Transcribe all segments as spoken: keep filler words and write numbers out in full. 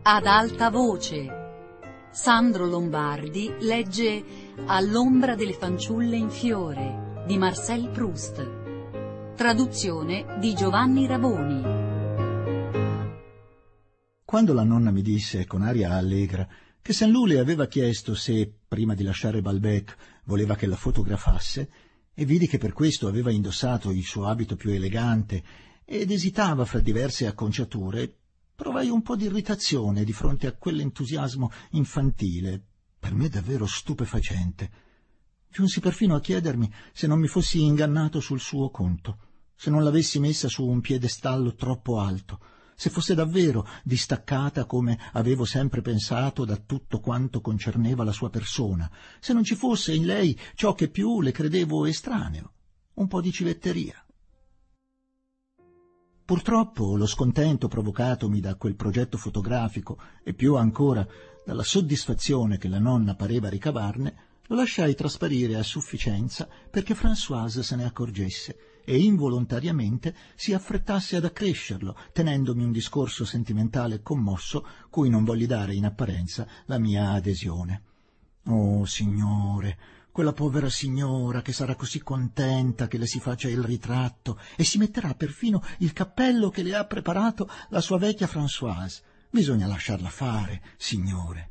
Ad alta voce. Sandro Lombardi legge All'ombra delle fanciulle in fiore di Marcel Proust. Traduzione di Giovanni Raboni. Quando la nonna mi disse con aria allegra che Saint-Loup le aveva chiesto se, prima di lasciare Balbec, voleva che la fotografasse, e vidi che per questo aveva indossato il suo abito più elegante ed esitava fra diverse acconciature, provai un po' di irritazione di fronte a quell'entusiasmo infantile, per me davvero stupefacente. Giunsi perfino a chiedermi se non mi fossi ingannato sul suo conto, se non l'avessi messa su un piedestallo troppo alto, se fosse davvero distaccata come avevo sempre pensato da tutto quanto concerneva la sua persona, se non ci fosse in lei ciò che più le credevo estraneo, un po' di civetteria. Purtroppo lo scontento provocatomi da quel progetto fotografico e più ancora dalla soddisfazione che la nonna pareva ricavarne lo lasciai trasparire a sufficienza perché Françoise se ne accorgesse e involontariamente si affrettasse ad accrescerlo, tenendomi un discorso sentimentale commosso cui non volli dare in apparenza la mia adesione. «Oh, signore, quella povera signora che sarà così contenta che le si faccia il ritratto e si metterà perfino il cappello che le ha preparato la sua vecchia Françoise. Bisogna lasciarla fare, signore».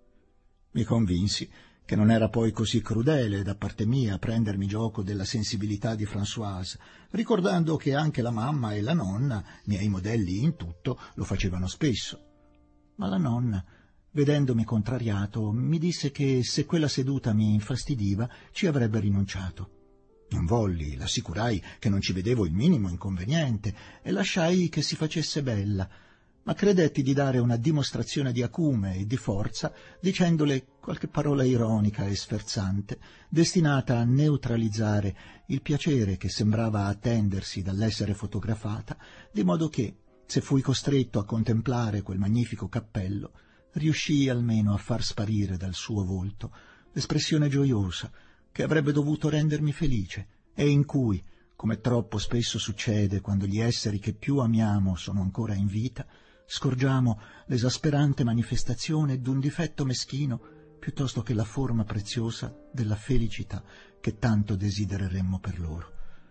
Mi convinsi che non era poi così crudele da parte mia prendermi gioco della sensibilità di Françoise, ricordando che anche la mamma e la nonna, miei modelli in tutto, lo facevano spesso. Ma la nonna, vedendomi contrariato, mi disse che se quella seduta mi infastidiva ci avrebbe rinunciato. Non volli, l'assicurai che non ci vedevo il minimo inconveniente e lasciai che si facesse bella, ma credetti di dare una dimostrazione di acume e di forza dicendole qualche parola ironica e sferzante, destinata a neutralizzare il piacere che sembrava attendersi dall'essere fotografata, di modo che, se fui costretto a contemplare quel magnifico cappello, riuscii almeno a far sparire dal suo volto l'espressione gioiosa che avrebbe dovuto rendermi felice e in cui, come troppo spesso succede quando gli esseri che più amiamo sono ancora in vita, scorgiamo l'esasperante manifestazione d'un difetto meschino piuttosto che la forma preziosa della felicità che tanto desidereremmo per loro.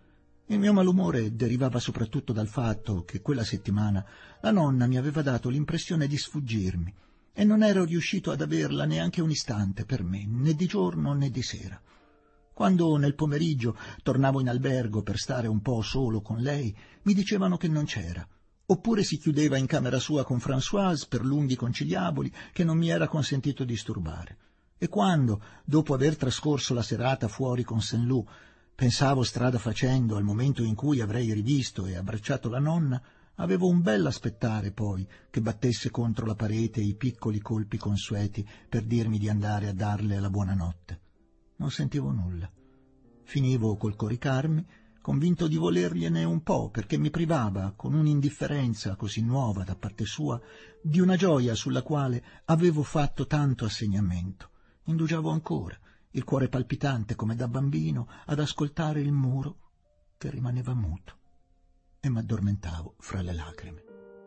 Il mio malumore derivava soprattutto dal fatto che quella settimana la nonna mi aveva dato l'impressione di sfuggirmi e non ero riuscito ad averla neanche un istante per me, né di giorno né di sera. Quando nel pomeriggio tornavo in albergo per stare un po' solo con lei, mi dicevano che non c'era, oppure si chiudeva in camera sua con Françoise per lunghi conciliaboli che non mi era consentito disturbare. E quando, dopo aver trascorso la serata fuori con Saint-Loup, pensavo strada facendo al momento in cui avrei rivisto e abbracciato la nonna, avevo un bell'aspettare poi che battesse contro la parete i piccoli colpi consueti per dirmi di andare a darle la buonanotte. Non sentivo nulla. Finivo col coricarmi, convinto di volergliene un po', perché mi privava, con un'indifferenza così nuova da parte sua, di una gioia sulla quale avevo fatto tanto assegnamento. Indugiavo ancora, il cuore palpitante come da bambino, ad ascoltare il muro che rimaneva muto, e m'addormentavo fra le lacrime.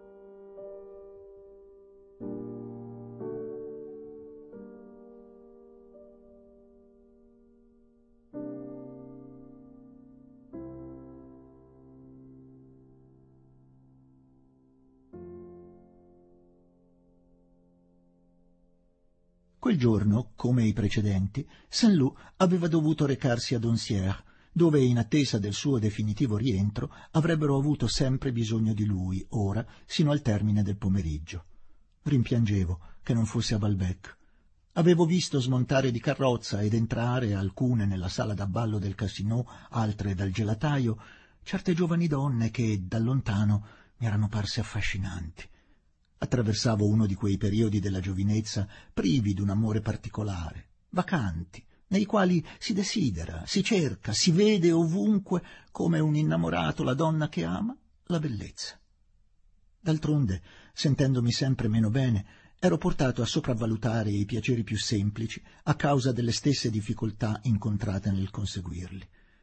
Quel giorno, come i precedenti, Saint-Loup aveva dovuto recarsi a Doncières, dove, in attesa del suo definitivo rientro, avrebbero avuto sempre bisogno di lui, ora, sino al termine del pomeriggio. Rimpiangevo che non fosse a Balbec. Avevo visto smontare di carrozza ed entrare, alcune nella sala da ballo del Casino, altre dal gelataio, certe giovani donne che, da lontano, mi erano parse affascinanti. Attraversavo uno di quei periodi della giovinezza privi d'un amore particolare, vacanti, nei quali si desidera, si cerca, si vede ovunque, come un innamorato la donna che ama, la bellezza. D'altronde, sentendomi sempre meno bene, ero portato a sopravvalutare i piaceri più semplici a causa delle stesse difficoltà incontrate nel conseguirli.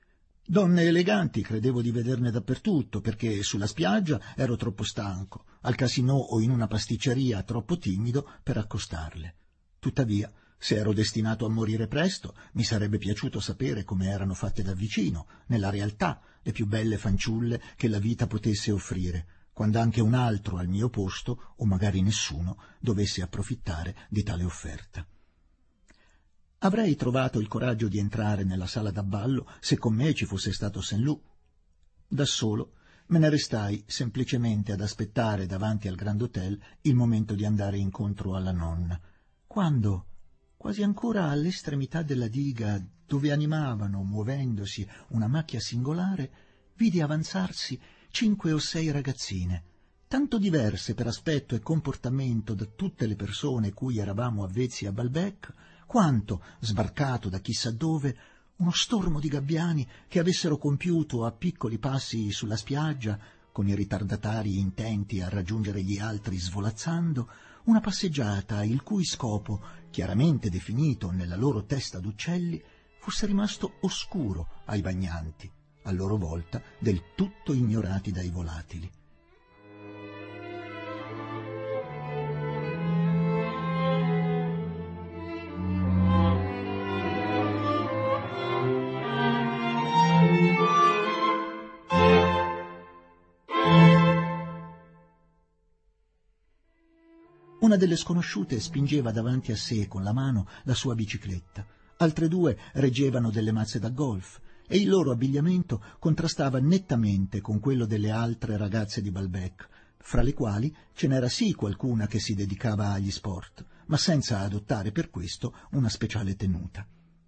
Donne eleganti credevo di vederne dappertutto, perché sulla spiaggia ero troppo stanco, al casinò o in una pasticceria troppo timido per accostarle. Tuttavia, se ero destinato a morire presto, mi sarebbe piaciuto sapere come erano fatte da vicino, nella realtà, le più belle fanciulle che la vita potesse offrire, quando anche un altro al mio posto, o magari nessuno, dovesse approfittare di tale offerta. Avrei trovato il coraggio di entrare nella sala da ballo se con me ci fosse stato Saint-Loup. Da solo me ne restai semplicemente ad aspettare davanti al Grand Hotel il momento di andare incontro alla nonna, quando, quasi ancora all'estremità della diga, dove animavano, muovendosi, una macchia singolare, vidi avanzarsi cinque o sei ragazzine, tanto diverse per aspetto e comportamento da tutte le persone cui eravamo avvezzi a Balbec, quanto, sbarcato da chissà dove, uno stormo di gabbiani che avessero compiuto a piccoli passi sulla spiaggia, con i ritardatari intenti a raggiungere gli altri svolazzando, una passeggiata il cui scopo, chiaramente definito nella loro testa d'uccelli, fosse rimasto oscuro ai bagnanti, a loro volta del tutto ignorati dai volatili. Una delle sconosciute spingeva davanti a sé con la mano la sua bicicletta, altre due reggevano delle mazze da golf e il loro abbigliamento contrastava nettamente con quello delle altre ragazze di Balbec, fra le quali ce n'era sì qualcuna che si dedicava agli sport, ma senza adottare per questo una speciale tenuta.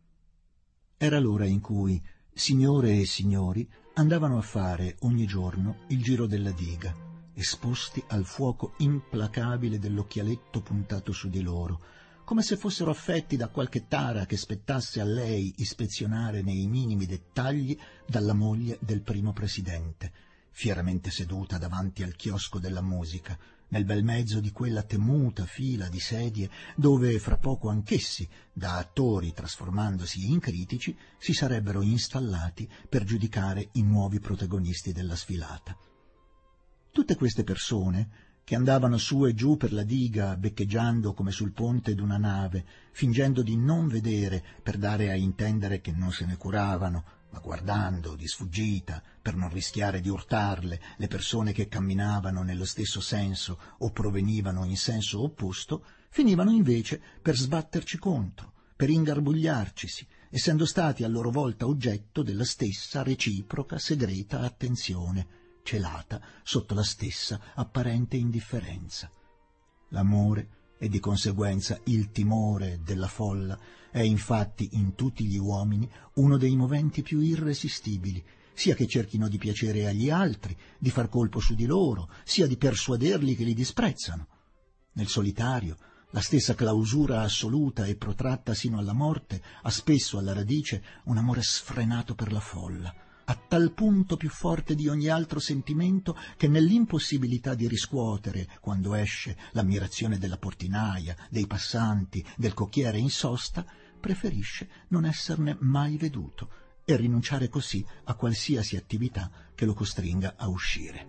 Era l'ora in cui signore e signori andavano a fare ogni giorno il giro della diga, esposti al fuoco implacabile dell'occhialetto puntato su di loro, come se fossero affetti da qualche tara che spettasse a lei ispezionare nei minimi dettagli dalla moglie del primo presidente, fieramente seduta davanti al chiosco della musica, nel bel mezzo di quella temuta fila di sedie dove fra poco anch'essi, da attori trasformandosi in critici, si sarebbero installati per giudicare i nuovi protagonisti della sfilata. Tutte queste persone, che andavano su e giù per la diga beccheggiando come sul ponte d'una nave, fingendo di non vedere per dare a intendere che non se ne curavano, ma guardando di sfuggita per non rischiare di urtarle le persone che camminavano nello stesso senso o provenivano in senso opposto, finivano invece per sbatterci contro, per ingarbugliarcisi, essendo stati a loro volta oggetto della stessa reciproca segreta attenzione, celata sotto la stessa apparente indifferenza. L'amore e di conseguenza il timore della folla è infatti in tutti gli uomini uno dei moventi più irresistibili, sia che cerchino di piacere agli altri, di far colpo su di loro, sia di persuaderli che li disprezzano. Nel solitario, la stessa clausura assoluta e protratta sino alla morte ha spesso alla radice un amore sfrenato per la folla, a tal punto più forte di ogni altro sentimento che nell'impossibilità di riscuotere, quando esce, l'ammirazione della portinaia, dei passanti, del cocchiere in sosta, preferisce non esserne mai veduto e rinunciare così a qualsiasi attività che lo costringa a uscire.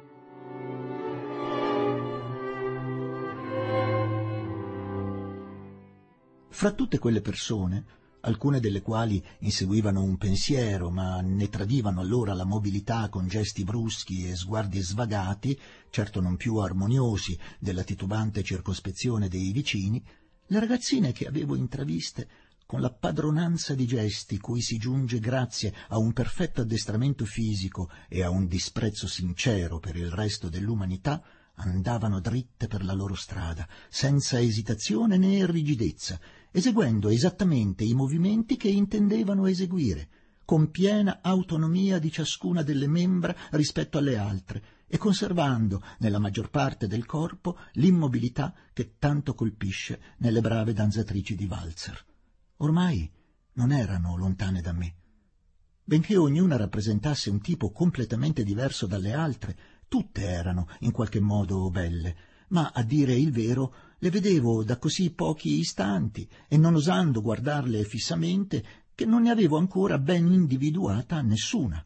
Fra tutte quelle persone, alcune delle quali inseguivano un pensiero, ma ne tradivano allora la mobilità con gesti bruschi e sguardi svagati, certo non più armoniosi della titubante circospezione dei vicini, le ragazzine che avevo intraviste, con la padronanza di gesti cui si giunge grazie a un perfetto addestramento fisico e a un disprezzo sincero per il resto dell'umanità, andavano dritte per la loro strada, senza esitazione né rigidezza, eseguendo esattamente i movimenti che intendevano eseguire, con piena autonomia di ciascuna delle membra rispetto alle altre e conservando nella maggior parte del corpo l'immobilità che tanto colpisce nelle brave danzatrici di valzer. Ormai non erano lontane da me. Benché ognuna rappresentasse un tipo completamente diverso dalle altre, tutte erano in qualche modo belle, ma a dire il vero le vedevo da così pochi istanti e non osando guardarle fissamente che non ne avevo ancora ben individuata nessuna.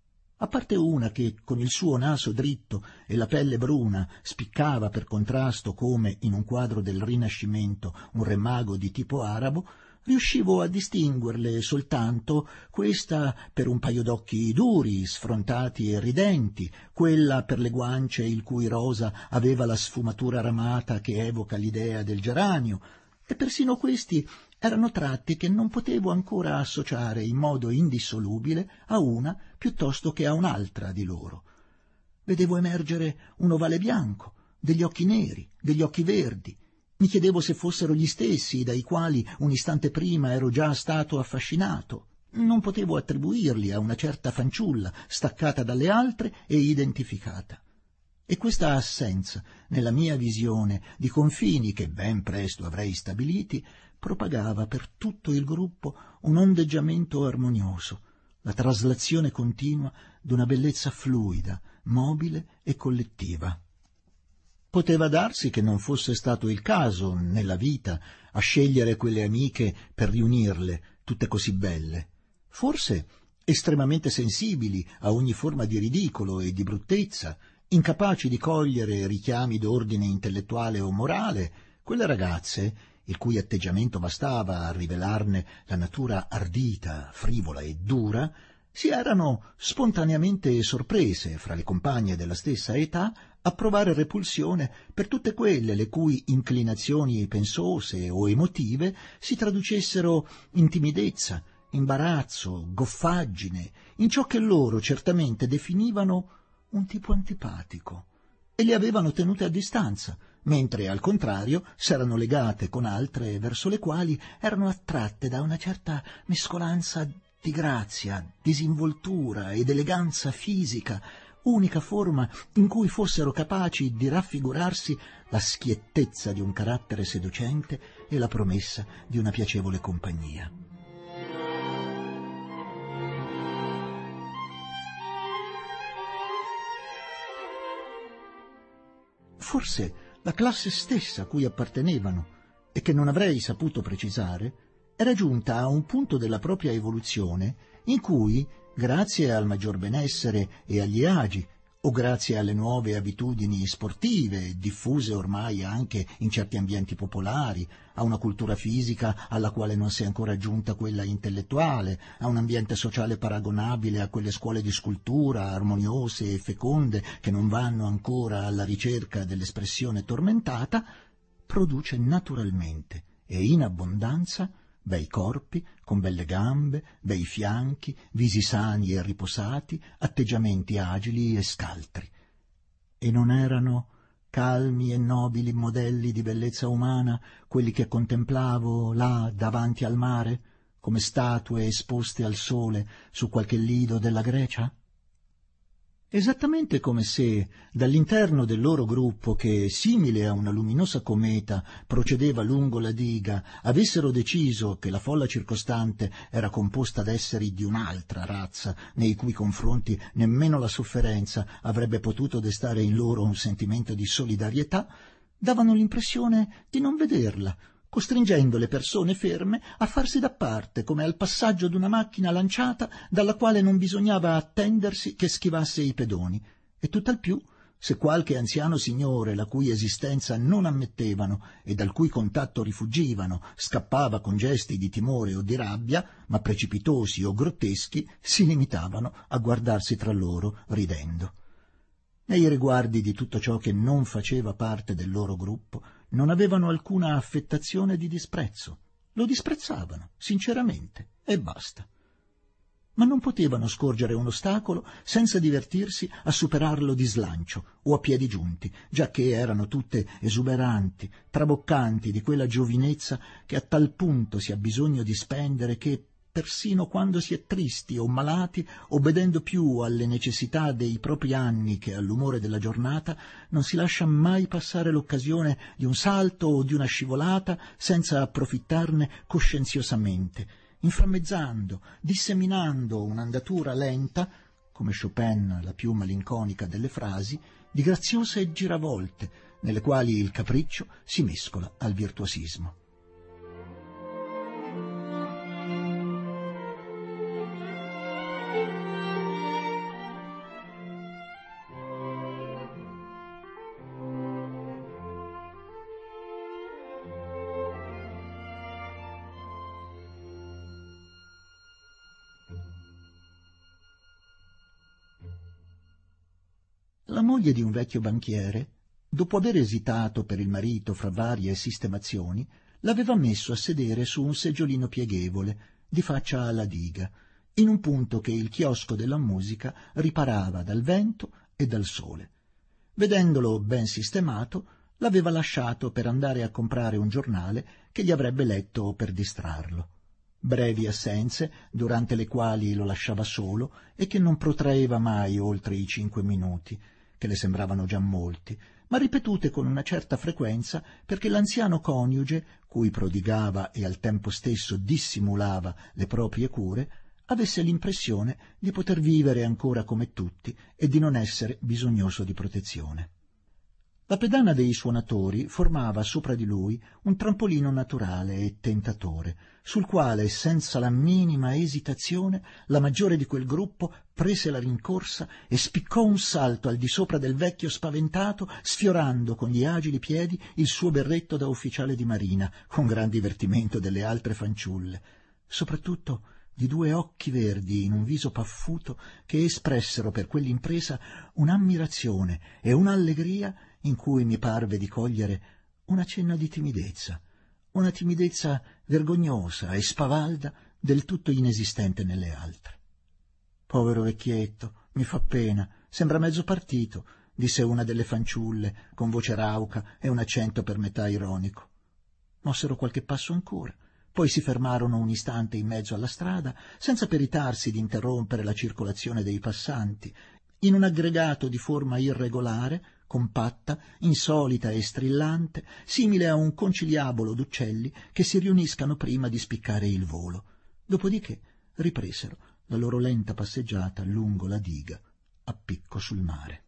A parte una che, con il suo naso dritto e la pelle bruna, spiccava per contrasto come, in un quadro del Rinascimento, un re mago di tipo arabo, riuscivo a distinguerle soltanto questa per un paio d'occhi duri, sfrontati e ridenti, quella per le guance il cui rosa aveva la sfumatura ramata che evoca l'idea del geranio, e persino questi erano tratti che non potevo ancora associare in modo indissolubile a una piuttosto che a un'altra di loro. Vedevo emergere un ovale bianco, degli occhi neri, degli occhi verdi. Mi chiedevo se fossero gli stessi dai quali un istante prima ero già stato affascinato. Non potevo attribuirli a una certa fanciulla, staccata dalle altre e identificata. E questa assenza, nella mia visione, di confini che ben presto avrei stabiliti, propagava per tutto il gruppo un ondeggiamento armonioso, la traslazione continua d'una bellezza fluida, mobile e collettiva. Poteva darsi che non fosse stato il caso, nella vita, a scegliere quelle amiche per riunirle, tutte così belle. Forse estremamente sensibili a ogni forma di ridicolo e di bruttezza, incapaci di cogliere richiami d'ordine intellettuale o morale, quelle ragazze, il cui atteggiamento bastava a rivelarne la natura ardita, frivola e dura, si erano spontaneamente sorprese, fra le compagne della stessa età, a provare repulsione per tutte quelle le cui inclinazioni pensose o emotive si traducessero in timidezza, imbarazzo, goffaggine, in ciò che loro certamente definivano un tipo antipatico, e le avevano tenute a distanza, mentre al contrario s'erano legate con altre verso le quali erano attratte da una certa mescolanza di grazia, disinvoltura ed eleganza fisica, unica forma in cui fossero capaci di raffigurarsi la schiettezza di un carattere seducente e la promessa di una piacevole compagnia. Forse la classe stessa a cui appartenevano, e che non avrei saputo precisare, era giunta a un punto della propria evoluzione in cui, grazie al maggior benessere e agli agi, o grazie alle nuove abitudini sportive, diffuse ormai anche in certi ambienti popolari, a una cultura fisica alla quale non si è ancora aggiunta quella intellettuale, a un ambiente sociale paragonabile a quelle scuole di scultura armoniose e feconde che non vanno ancora alla ricerca dell'espressione tormentata, produce naturalmente e in abbondanza bei corpi, con belle gambe, bei fianchi, visi sani e riposati, atteggiamenti agili e scaltri. E non erano calmi e nobili modelli di bellezza umana quelli che contemplavo là davanti al mare, come statue esposte al sole su qualche lido della Grecia? Esattamente come se dall'interno del loro gruppo, che simile a una luminosa cometa procedeva lungo la diga, avessero deciso che la folla circostante era composta da esseri di un'altra razza, nei cui confronti nemmeno la sofferenza avrebbe potuto destare in loro un sentimento di solidarietà, davano l'impressione di non vederla, costringendo le persone ferme a farsi da parte come al passaggio d'una macchina lanciata dalla quale non bisognava attendersi che schivasse i pedoni, e tutt'al più se qualche anziano signore la cui esistenza non ammettevano e dal cui contatto rifuggivano scappava con gesti di timore o di rabbia, ma precipitosi o grotteschi, si limitavano a guardarsi tra loro ridendo. Nei riguardi di tutto ciò che non faceva parte del loro gruppo non avevano alcuna affettazione di disprezzo, lo disprezzavano sinceramente e basta. Ma non potevano scorgere un ostacolo senza divertirsi a superarlo di slancio o a piedi giunti, giacché erano tutte esuberanti, traboccanti di quella giovinezza che a tal punto si ha bisogno di spendere che, persino quando si è tristi o malati, obbedendo più alle necessità dei propri anni che all'umore della giornata, non si lascia mai passare l'occasione di un salto o di una scivolata senza approfittarne coscienziosamente, inframmezzando, disseminando un'andatura lenta, come Chopin la più malinconica delle frasi, di graziose giravolte, nelle quali il capriccio si mescola al virtuosismo. La moglie di un vecchio banchiere, dopo aver esitato per il marito fra varie sistemazioni, l'aveva messo a sedere su un seggiolino pieghevole, di faccia alla diga, in un punto che il chiosco della musica riparava dal vento e dal sole. Vedendolo ben sistemato, l'aveva lasciato per andare a comprare un giornale che gli avrebbe letto per distrarlo. Brevi assenze, durante le quali lo lasciava solo e che non protraeva mai oltre i cinque minuti, che le sembravano già molti, ma ripetute con una certa frequenza perché l'anziano coniuge, cui prodigava e al tempo stesso dissimulava le proprie cure, avesse l'impressione di poter vivere ancora come tutti e di non essere bisognoso di protezione. La pedana dei suonatori formava sopra di lui un trampolino naturale e tentatore, sul quale, senza la minima esitazione, la maggiore di quel gruppo prese la rincorsa e spiccò un salto al di sopra del vecchio spaventato, sfiorando con gli agili piedi il suo berretto da ufficiale di marina, con gran divertimento delle altre fanciulle, soprattutto di due occhi verdi in un viso paffuto che espressero per quell'impresa un'ammirazione e un'allegria in cui mi parve di cogliere una cenna di timidezza, una timidezza vergognosa e spavalda del tutto inesistente nelle altre. «Povero vecchietto, mi fa pena, sembra mezzo partito», disse una delle fanciulle con voce rauca e un accento per metà ironico. Mossero qualche passo ancora, poi si fermarono un istante in mezzo alla strada, senza peritarsi di interrompere la circolazione dei passanti, in un aggregato di forma irregolare, compatta, insolita e strillante, simile a un conciliabolo d'uccelli che si riuniscano prima di spiccare il volo. Dopodiché ripresero la loro lenta passeggiata lungo la diga a picco sul mare.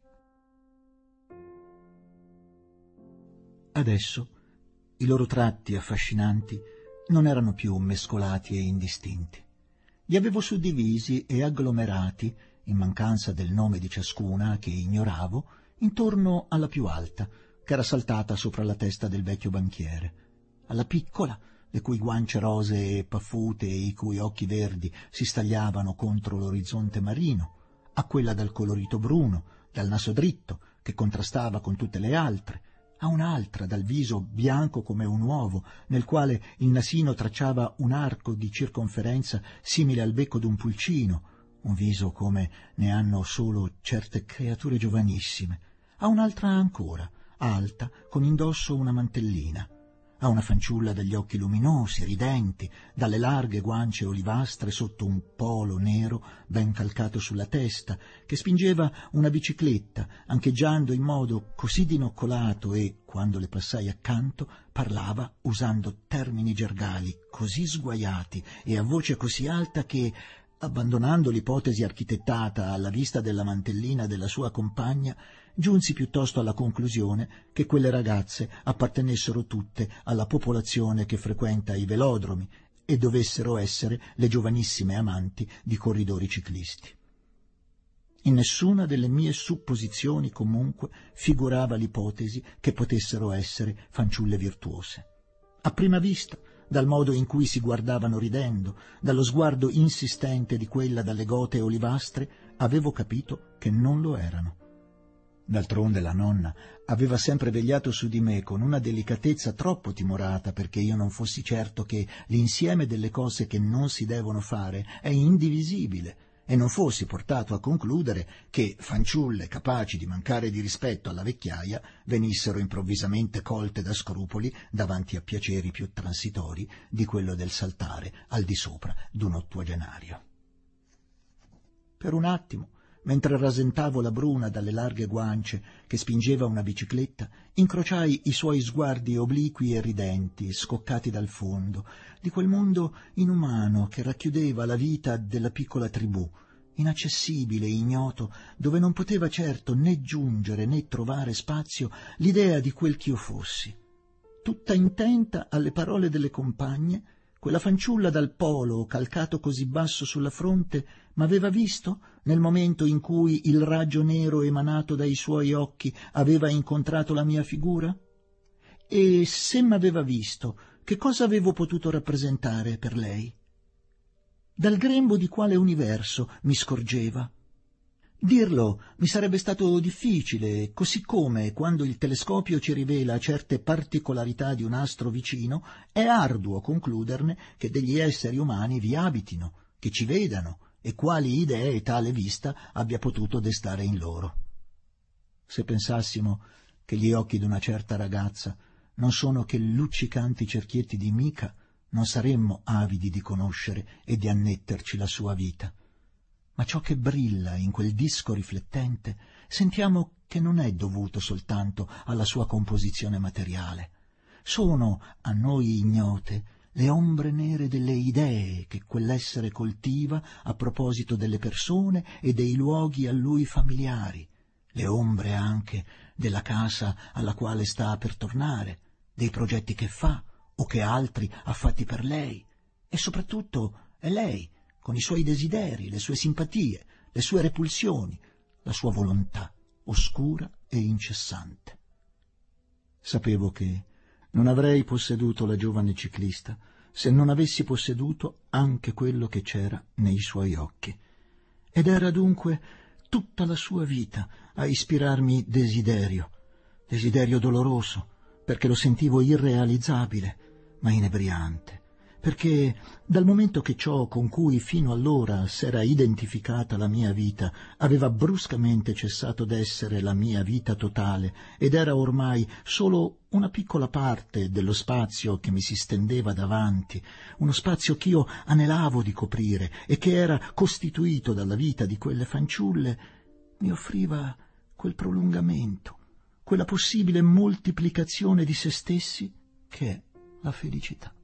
Adesso i loro tratti affascinanti non erano più mescolati e indistinti. Li avevo suddivisi e agglomerati, in mancanza del nome di ciascuna che ignoravo, intorno alla più alta, che era saltata sopra la testa del vecchio banchiere, alla piccola, le cui guance rosee e paffute e i cui occhi verdi si stagliavano contro l'orizzonte marino, a quella dal colorito bruno, dal naso dritto, che contrastava con tutte le altre, a un'altra dal viso bianco come un uovo, nel quale il nasino tracciava un arco di circonferenza simile al becco d'un pulcino, un viso come ne hanno solo certe creature giovanissime, a un'altra ancora, alta, con indosso una mantellina, a una fanciulla dagli occhi luminosi, ridenti, dalle larghe guance olivastre sotto un polo nero ben calcato sulla testa, che spingeva una bicicletta, ancheggiando in modo così dinoccolato e, quando le passai accanto, parlava usando termini gergali così sguaiati e a voce così alta che, abbandonando l'ipotesi architettata alla vista della mantellina della sua compagna, giunsi piuttosto alla conclusione che quelle ragazze appartenessero tutte alla popolazione che frequenta i velodromi e dovessero essere le giovanissime amanti di corridori ciclisti. In nessuna delle mie supposizioni, comunque, figurava l'ipotesi che potessero essere fanciulle virtuose. A prima vista, dal modo in cui si guardavano ridendo, dallo sguardo insistente di quella dalle gote olivastre, avevo capito che non lo erano. D'altronde la nonna aveva sempre vegliato su di me con una delicatezza troppo timorata perché io non fossi certo che l'insieme delle cose che non si devono fare è indivisibile e non fossi portato a concludere che fanciulle capaci di mancare di rispetto alla vecchiaia venissero improvvisamente colte da scrupoli davanti a piaceri più transitori di quello del saltare al di sopra d'un ottuagenario. Per un attimo, mentre rasentavo la bruna dalle larghe guance che spingeva una bicicletta, incrociai i suoi sguardi obliqui e ridenti, scoccati dal fondo, di quel mondo inumano che racchiudeva la vita della piccola tribù, inaccessibile e ignoto, dove non poteva certo né giungere né trovare spazio l'idea di quel ch'io fossi. Tutta intenta alle parole delle compagne, quella fanciulla dal polo calcato così basso sulla fronte m'aveva visto nel momento in cui il raggio nero emanato dai suoi occhi aveva incontrato la mia figura? E se m'aveva visto, che cosa avevo potuto rappresentare per lei? Dal grembo di quale universo mi scorgeva? Dirlo mi sarebbe stato difficile, così come, quando il telescopio ci rivela certe particolarità di un astro vicino, è arduo concluderne che degli esseri umani vi abitino, che ci vedano, e quali idee tale vista abbia potuto destare in loro. Se pensassimo che gli occhi d'una certa ragazza non sono che luccicanti cerchietti di mica, non saremmo avidi di conoscere e di annetterci la sua vita. Ma ciò che brilla in quel disco riflettente sentiamo che non è dovuto soltanto alla sua composizione materiale. Sono, a noi ignote, le ombre nere delle idee che quell'essere coltiva a proposito delle persone e dei luoghi a lui familiari, le ombre anche della casa alla quale sta per tornare, dei progetti che fa o che altri ha fatti per lei, e soprattutto è lei, con i suoi desideri, le sue simpatie, le sue repulsioni, la sua volontà oscura e incessante. Sapevo che non avrei posseduto la giovane ciclista se non avessi posseduto anche quello che c'era nei suoi occhi, ed era dunque tutta la sua vita a ispirarmi desiderio, desiderio doloroso, perché lo sentivo irrealizzabile, ma inebriante, perché dal momento che ciò con cui fino allora s'era identificata la mia vita aveva bruscamente cessato d'essere la mia vita totale ed era ormai solo una piccola parte dello spazio che mi si stendeva davanti, uno spazio ch'io anelavo di coprire e che era costituito dalla vita di quelle fanciulle, mi offriva quel prolungamento, quella possibile moltiplicazione di se stessi che è la felicità.